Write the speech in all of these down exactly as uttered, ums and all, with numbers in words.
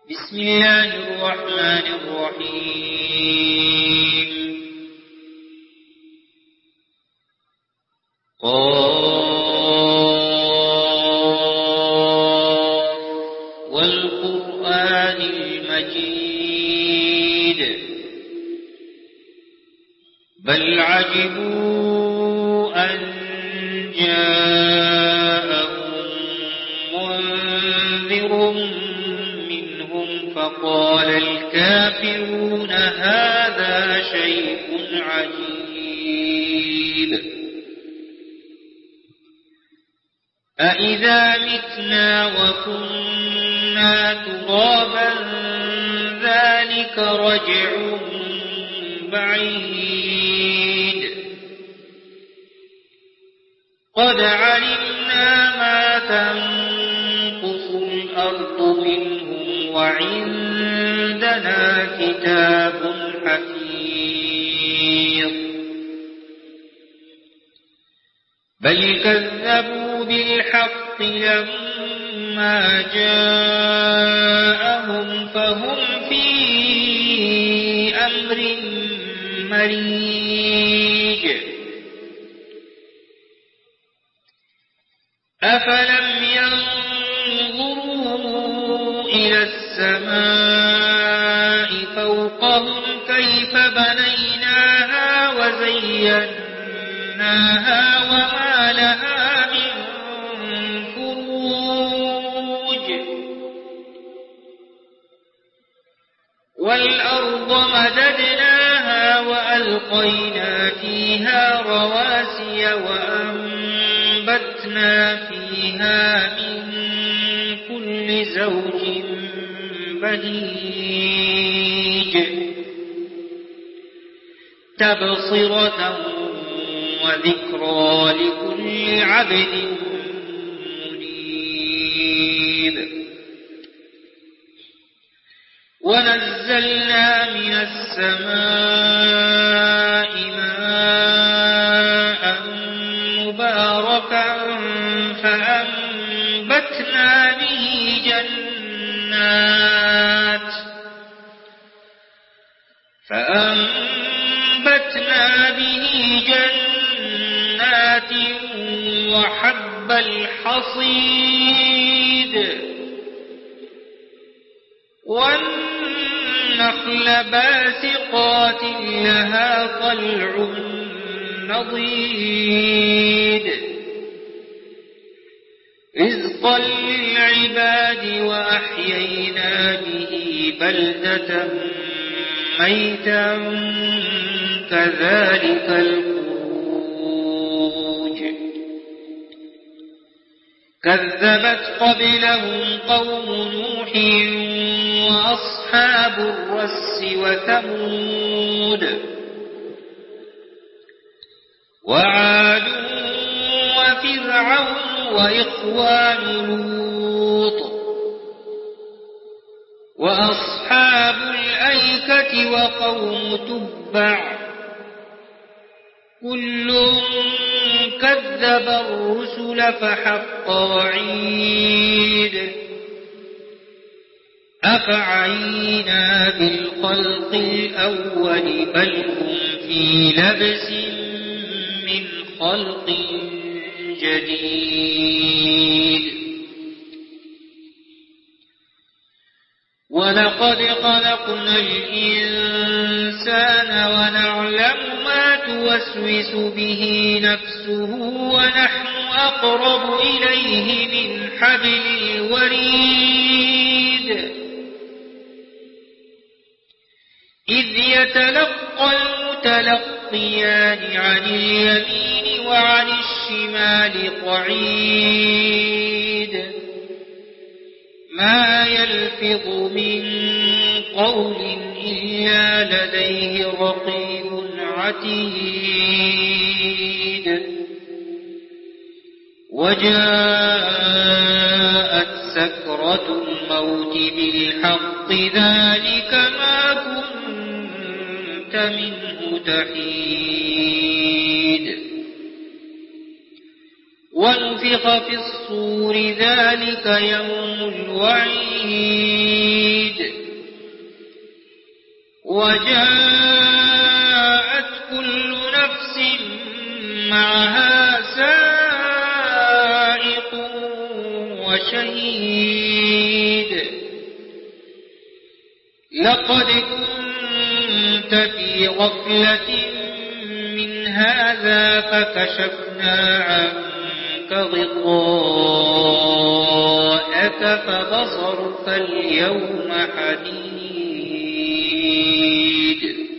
بسم الله الرحمن الرحيم. قاف والقرآن المجيد بل عجبوا أن جاءهم منذر منهم فقال الكافرون هذا شيء عجيب أإذا متنا وكنا ترابا ذلك رجع بعيد قد علمنا ما تنقص الأرض منهم وعندنا كتاب حفيظ بل كذبوا بالحق لما جاءهم فهم في أمر مريج أفلم ينظروا إلى السماء فوقهم كيف بنيناها وزيناها وما لها من فروج والأرض مددناها وألقينا فيها رواسي وأنبتنا فيها من كل زوج بهيج تبصرة وذكرى لكل عبد منيب ونزلنا من السماء ماء مباركا فأنبتنا به جنات فأنبتنا به جنات وحب الحصيد والنخل باسقات لها طلع نضيد رزقا للعباد وأحيينا به بلدة ميتا كذلك الخروج كذبت قبلهم قوم نوح وأصحاب الرس وثمود وعاد وفرعون وإخوان لوط وأصحاب الأيكة وقوم تبع كل كذب الرسل فحق وعيد أفعينا بالخلق الأول بل هم في لبس من خلق جديد ولقد خلقنا الإنسان ونعلم ما توسوس به نفسه ونحن أقرب إليه من حبل الوريد إذ يتلقى المتلقيان عن اليمين وعن الشمال قعيد ما يلفظ من قول إلا لديه رقيب عتيد وجاءت سكرة الموت بالحق ذلك ما كنت منه تحيد ونفخ في الصور ذلك يوم الوعيد وجاءت كل نفس معها سائق وشهيد لقد كنت في غفلة من هذا فكشفنا عنك غطاءك فبصرك اليوم حديد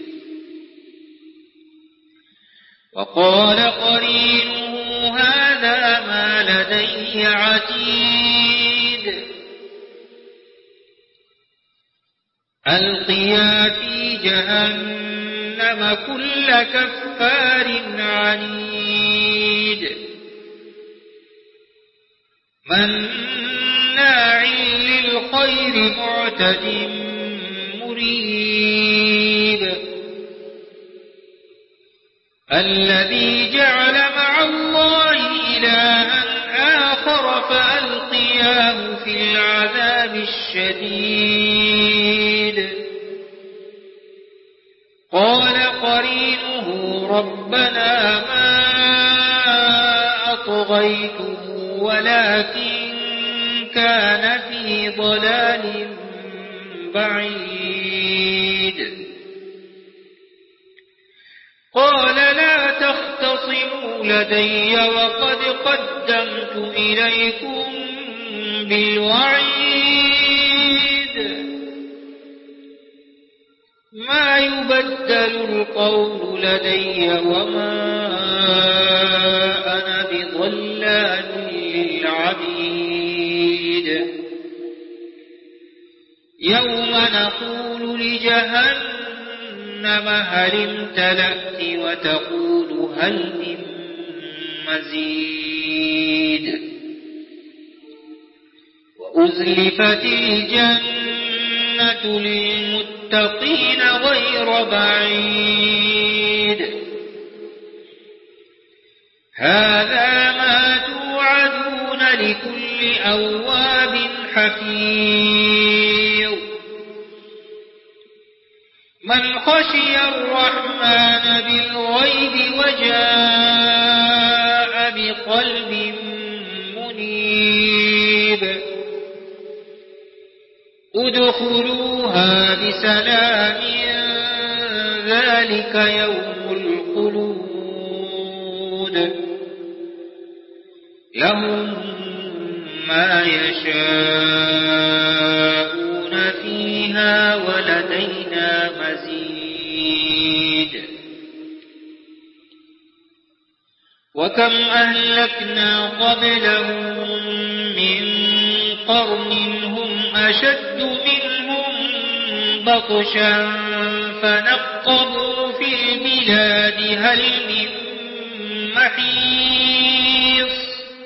وقال قرينه هذا ما لدي عتيد ألقيا في جهنم كل كفار عنيد مناع للخير معتد مريب الذي جعل مع الله إلها آخر فألقياه في العذاب الشديد قال قرينه ربنا ما أطغيته ولكن كان في ضلال بعيد قال لا تختصموا لدي وقد قدمت إليكم بالوعيد ما يبدل القول لدي وما أنا بظلام للعبيد يوم نقول لجهنم هل امتلأت وتقول هل من مزيد وأزلفت الجنة للمتقين غير بعيد هذا ما توعدون لكل أواب حفيظ من خشي الرحمن بالغيب وجاء بقلب منيب ادخلوها بسلام ذلك يوم الخلود لهم ما يشاءون فيها ولدينا مزيد وكم أهلكنا قبلهم من قرن هم أشد منهم بطشا فنقبوا في البلاد هل من محيص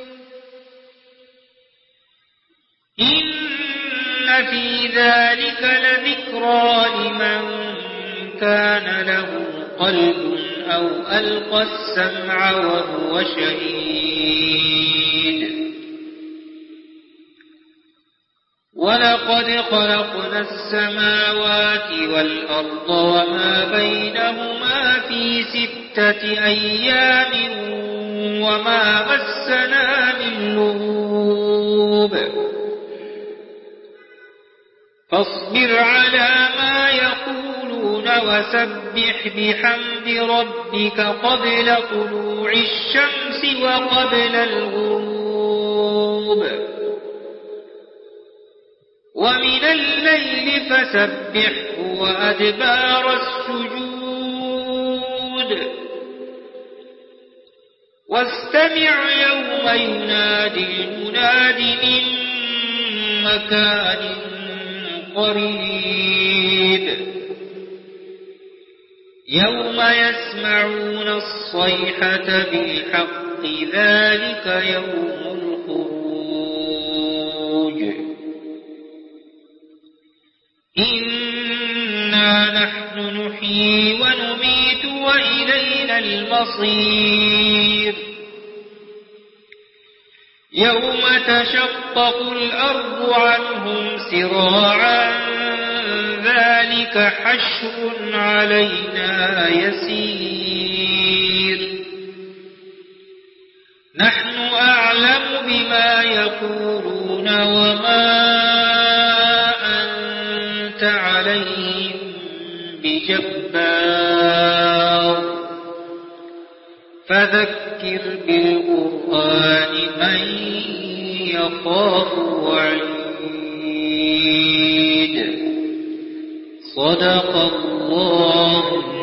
إن في ذلك لذكرى لمن كان له قلب أو ألقى السمع وهو شهيد ولقد خلقنا السماوات والأرض وما بينهما في ستة أيام وما مسنا من لغوب فاصبر على ما يقولون وسبح بحمد ربك قبل طلوع الشمس وقبل الغروب ومن الليل فسبحه وأدبار السجود واستمع يوم ينادي المناد من مكان قريب يوم يسمعون الصيحة بالحق ذلك يوم الخروج إنا نحن نحيي ونميت وإلينا المصير يوم تشقق الأرض عنهم سراعا ذلك إنك حشر علينا يسير نحن أعلم بما يقولون وما أنت عليهم بجبار فذكر بالقرآن من يخاف وعيد صدق الله